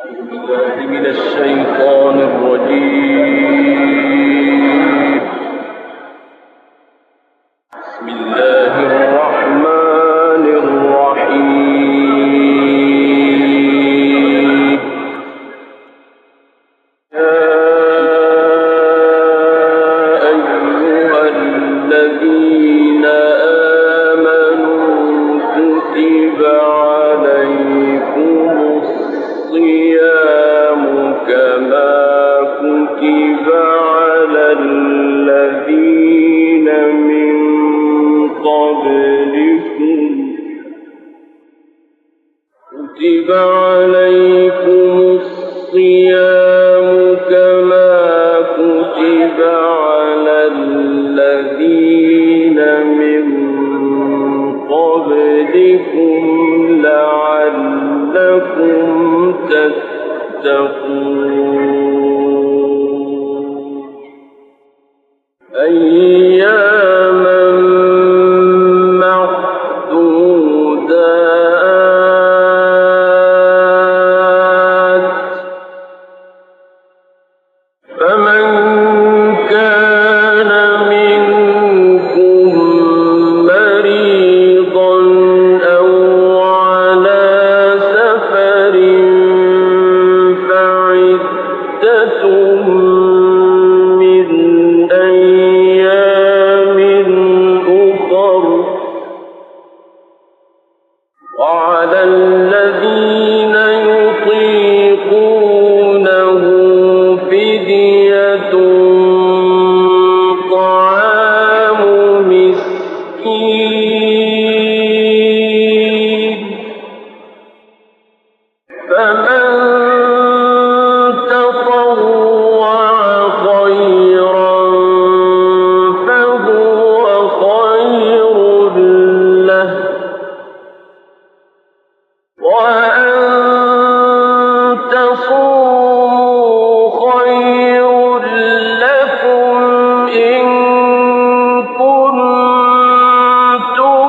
من الشيطان الرجيم. بسم الله الرحمن الرحيم. يا أيها الذين آمنوا كتب عليكم الصيام كما كتب على الذين من قبلكم لعلكم تتقون أياما معدودات فمن كان منكم مريضا أو على سفر فعدة من أيام أخر وعلى الذين يطيقونه فدية طعام مسكين فمن تطوع خيرا فهو خير له وأن تصوموا خير لكم إن كنتم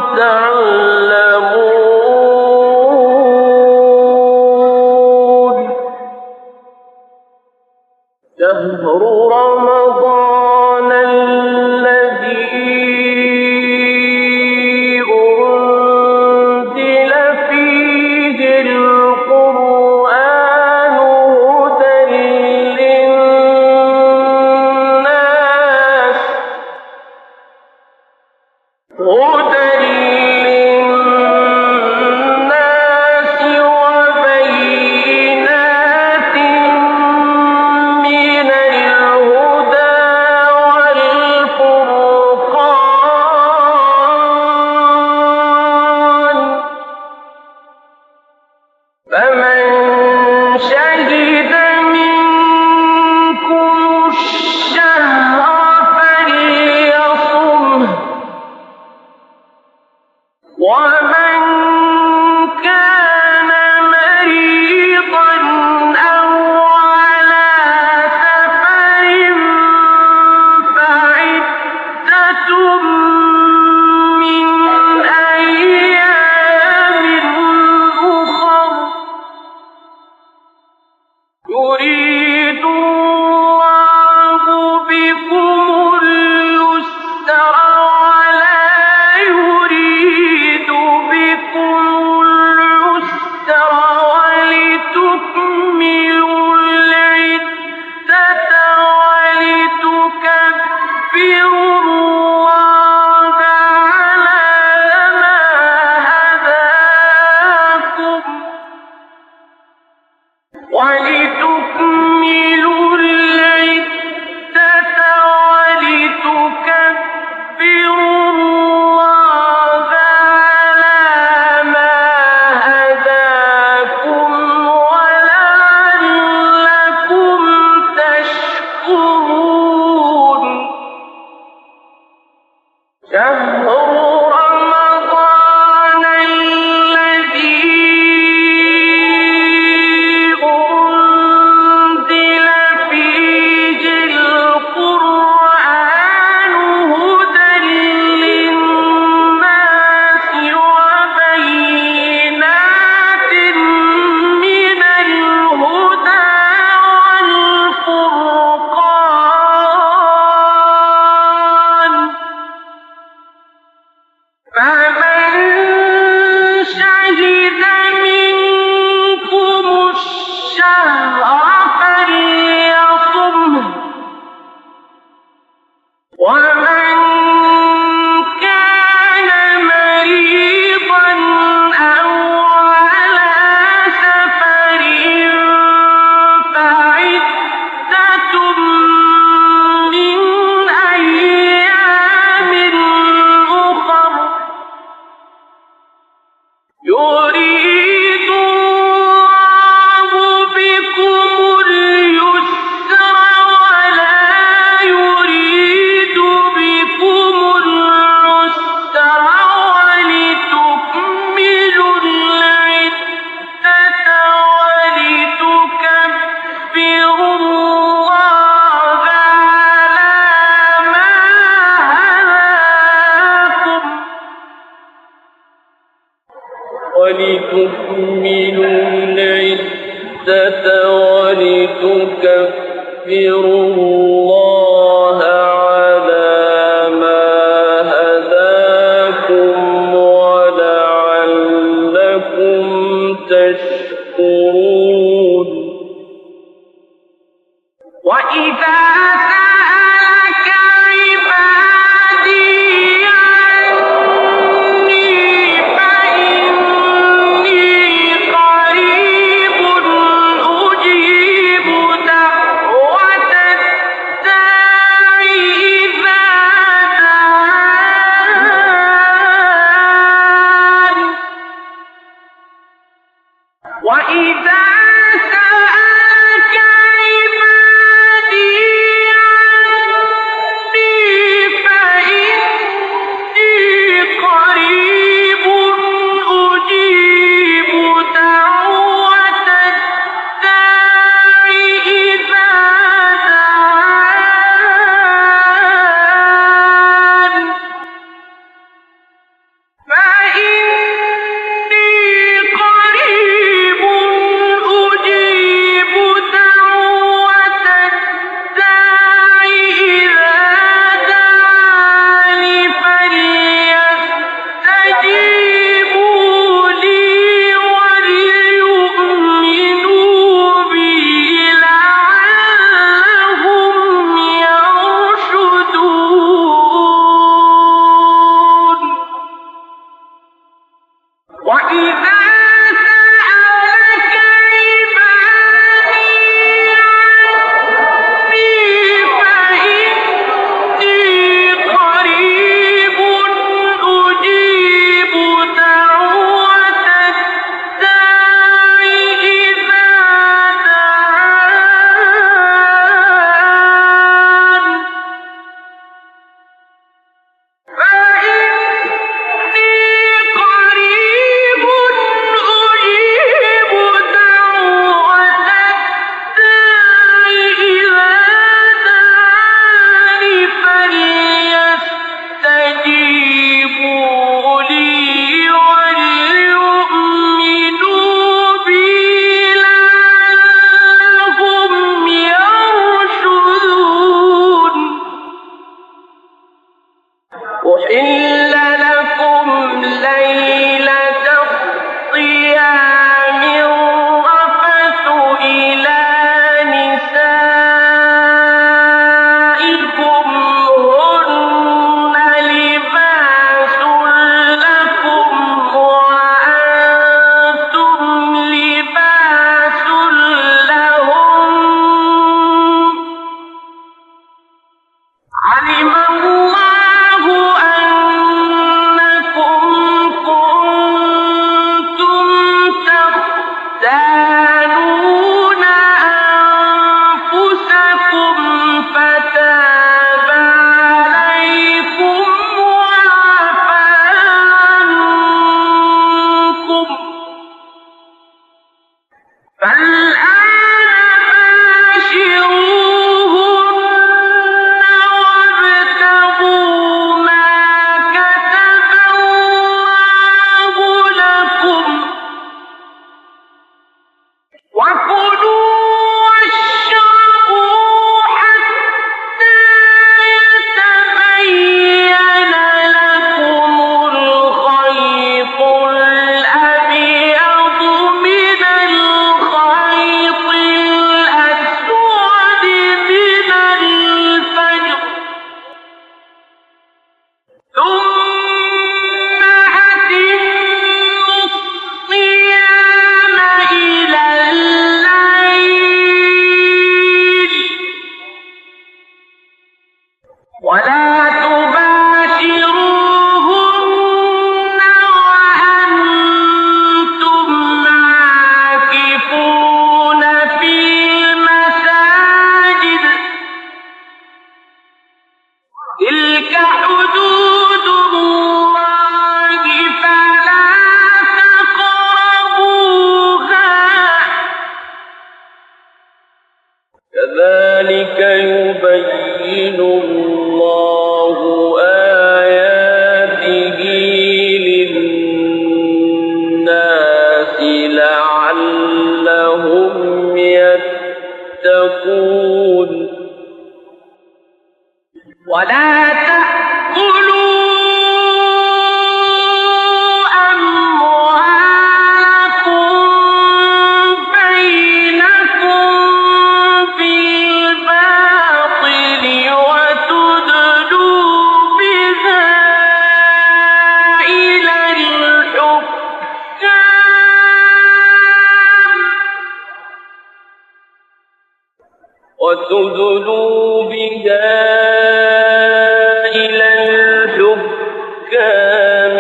تعلمون شهر رمضان الذي أنزل فيه القرآن هدى للناس وبينات من الهدى والفرقان فمن شهد منكم الشهر فليصمه ومن كان مريضا أو على سفر فعدة من أيام أخر يريد الله بكم اليسر ولا يريد بكم العسر ولتكملوا العدة ولتكبروا الله على ما هداكم ولتكملوا العدة ولتكبروا الله على ما هداكم ولعلكم تشكرون شهر رمضان الذي أنزل ولتكملوا العدة ولتكبروا الله على ما هداكم ولعلكم تشكرون وإذا سألك عبادي عني فإني قريب أجيب دعوة الداع إذا دعان وإذا سألك عبادي عني فإني قريب أجيب دعوة الداع إذا دعان فإني قريب أجيب دعوة الداع إذا دعان فليستجيبوا لي وليؤمنوا بي لعلهم يرشدون وإذا سألك عبادي عني فإني قريب أجيب دعوة الداع إذا دعان فإني قريب أجيب دعوة الداع إذا دعان فليستجيبوا لي وليؤمنوا بي لعلهم يرشدون أحل لكم ليلة الصيام الرفث إلى نسائكم هن لباس لكم وأنتم لباس لهم علم الله أنكم كنتم تختانون أنفسكم فتاب عليكم وعفى عنكم فالآن باشروهن وابتغوا ما كتب الله لكم وكلوا واشربوا حتى يتبين لكم الخيط الأبيض من الخيط الأسود من الفجر ثم أتموا الصيام إلى الليل ولا تباشروهن وأنتم عاكفون في المساجد تلك حدود الله فلا تقربوها كذلك يبين الله آياته للناس لعلهم يتقون ولا تأكلوا أموالكم بينكم بالباطل وتدلوا بها إلى الحكام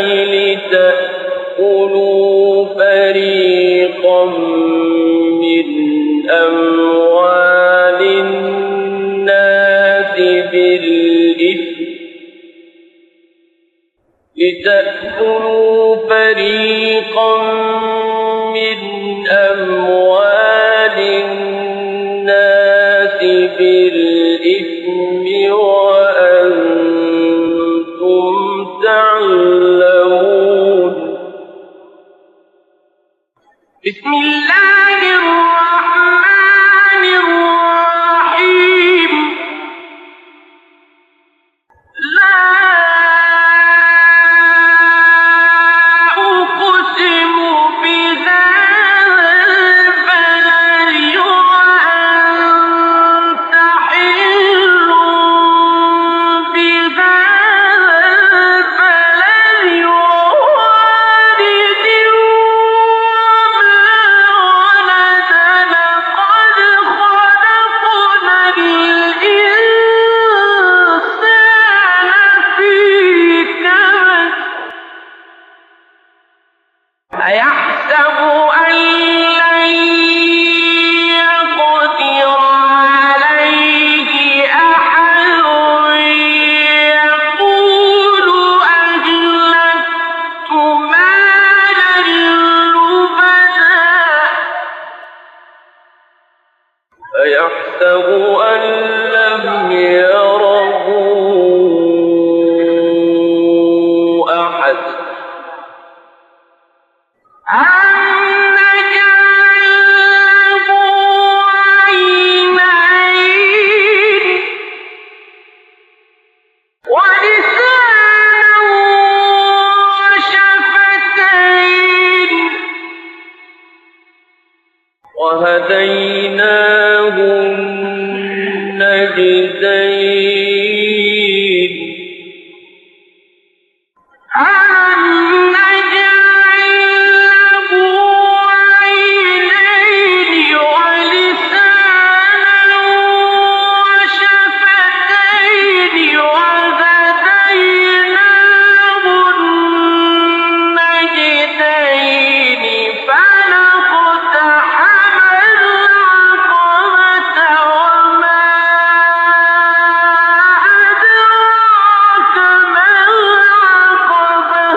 لتأكلوا فريقا من أموال الناس بالإثم وأنتم تعلمون. بسم الله الرحمن الرحيم. لا أقسم بهذا البلد وأنت حل بهذا البلد ووالد وما ولد. لقد خلقنا الإنسان في كبد. أيحسب أن لن يقدر عليه أحد. يقول أهلكت مالا لبدا. أيحسب أن لم يره أحد. أَلَمْ نَجْعَل لَّهُ عَيْنَيْنِ وَلِسَانًا وَشَفَتَيْنِ وَهَدَيْنَاهُ النَّجْدَيْنِ. أَلَمْ نَجْعَل لَّهُ عَيْنَيْنِ وَلِسَانًا وَشَفَتَيْنِ وَهَدَيْنَاهُ النَّجْدَيْنِ. فَلَا اقْتَحَمَ الْعَقَبَةَ وَمَا أَدْرَاكَ مَا الْعَقَبَةُ.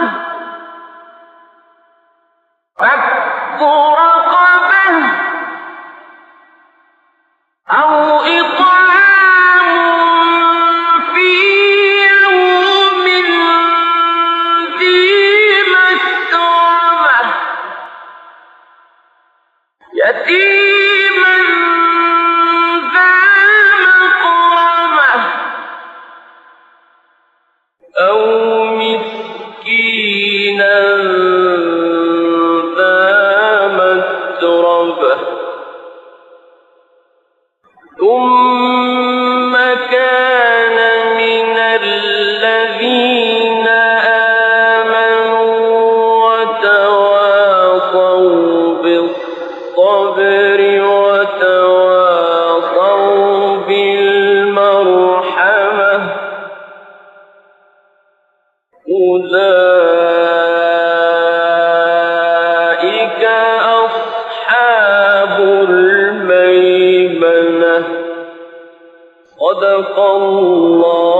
فَكُّ رَقَبَةٍ أَوْ إِطْعَامٌ فِي يَوْمٍ ذِي مَسْغَبَةٍ يَتِيمًا ذَا مَقْرَبَةٍ أَوْ مِسْكِينًا ذَا مَتْرَبَةٍ. ثُمَّ كَانَ مِنَ الَّذِينَ آمَنُوا وَتَوَاصَوْا بِالصَّبْرِ وَتَوَاصَوْا بِالْمَرْحَمَةِ. أُولَٰئِكَ أَصْحَابُ الْمَيْمَنَةِ. صدق الله